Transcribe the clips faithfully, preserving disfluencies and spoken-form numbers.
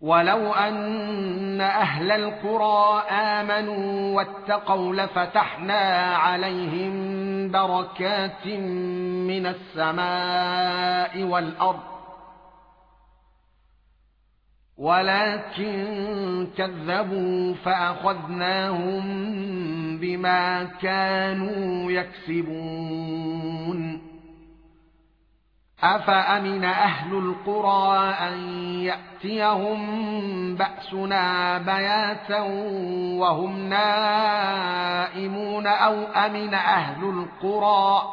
ولو أن أهل القرى آمنوا واتقوا لفتحنا عليهم بركات من السماء والأرض ولكن كذبوا فأخذناهم بما كانوا يكسبون. أفأمن أهل القرى أن يأتيهم بأسنا بياتا وهم نائمون أو أمن أهل القرى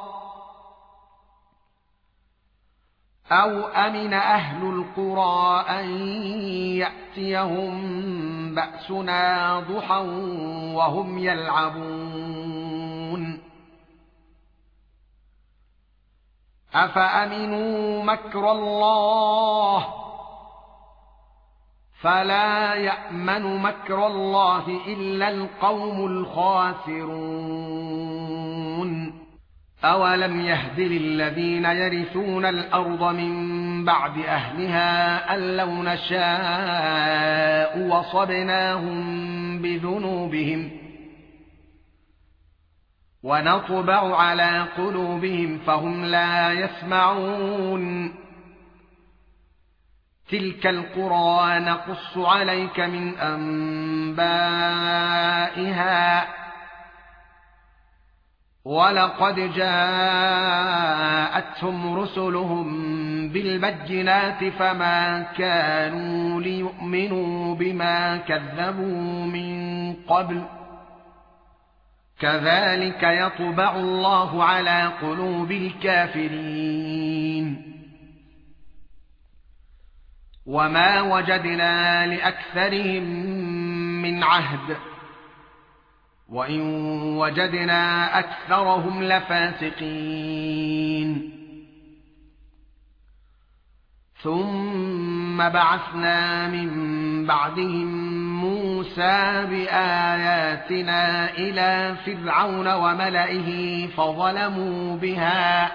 أو أمن أهل القرى أن يأتيهم بأسنا ضحى وهم يلعبون. أفأمنوا مكر الله فلا يأمن مكر الله إلا القوم الخاسرون. أولم يهد للذين يرثون الأرض من بعد أهلها أن لو نشاء وصبناهم بذنوبهم ونطبع على قلوبهم فهم لا يسمعون. تلك القرى نقص عليك من أنبائها ولقد جاءتهم رسلهم بالبينات فما كانوا ليؤمنوا بما كذبوا من قبل كذلك يطبع الله على قلوب الكافرين. وما وجدنا لأكثرهم من عهد وإن وجدنا أكثرهم لفاسقين. ثم بعثنا من بعدهم موسى بآياتنا إلى فرعون وملئه فظلموا بها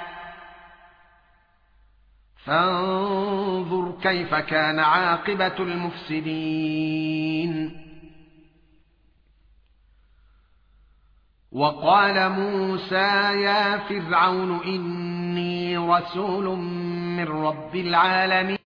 فانظر كيف كان عاقبة المفسدين. وقال موسى يا فرعون إني رسول من رب العالمين